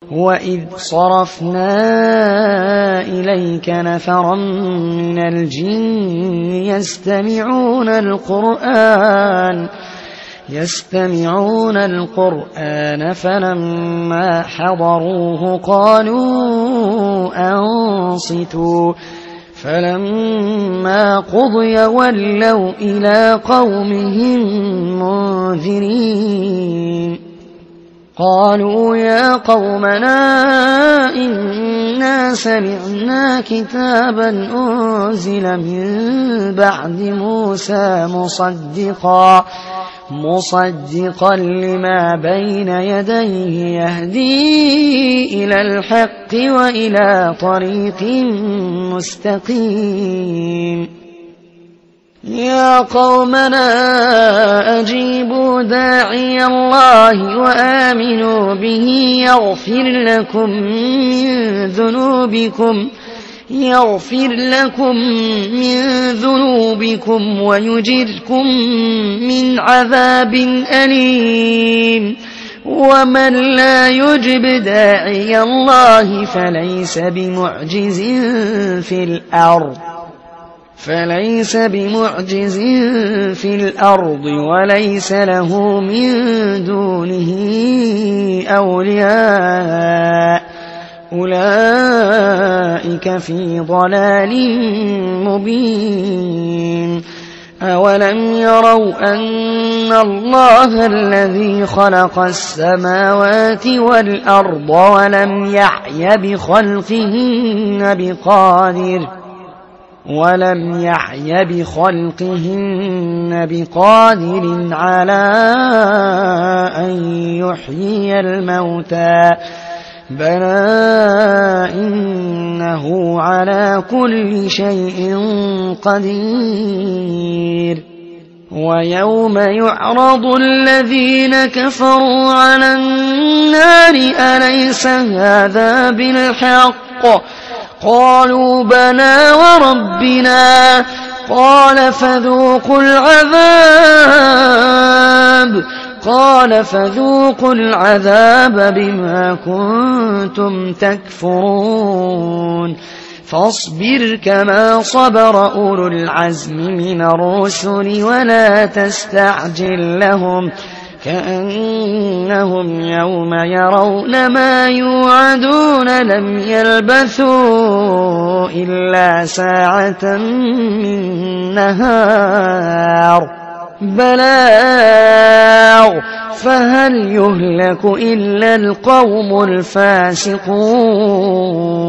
وإذ صرفنا إليك نفرا من الجن يستمعون القرآن فلما حضروه قالوا أنصتوا فلما قضي ولوا إلى قومهم منذرين قالوا يا قومنا إنا سمعنا كتابا أنزل من بعد موسى مصدقا لما بين يديه يهدي إلى الحق وإلى طريق مستقيم يا قومنا أجيبوا داعي الله وآمنوا به يغفر لكم من ذنوبكم ويجركم من عذاب أليم ومن لا يجب داعي الله فليس بمعجز في الأرض وليس له من دونه أولياء أولئك في ضلال مبين أولم يروا أن الله الذي خلق السماوات والأرض ولم يعي بخلقهن بقادر على أن يحيي الموتى بلى إنه على كل شيء قدير ويوم يعرض الذين كفروا على النار أليس هذا بالحق قالوا بلى وربنا قال فذوقوا العذاب بما كنتم تكفرون فاصبر كما صبر أولو العزم من الرسل ولا تستعجل لهم كأنهم يوم يرون ما يوعدون لم يلبثوا إلا ساعة من نهار بلاغ فهل يهلك إلا القوم الفاسقون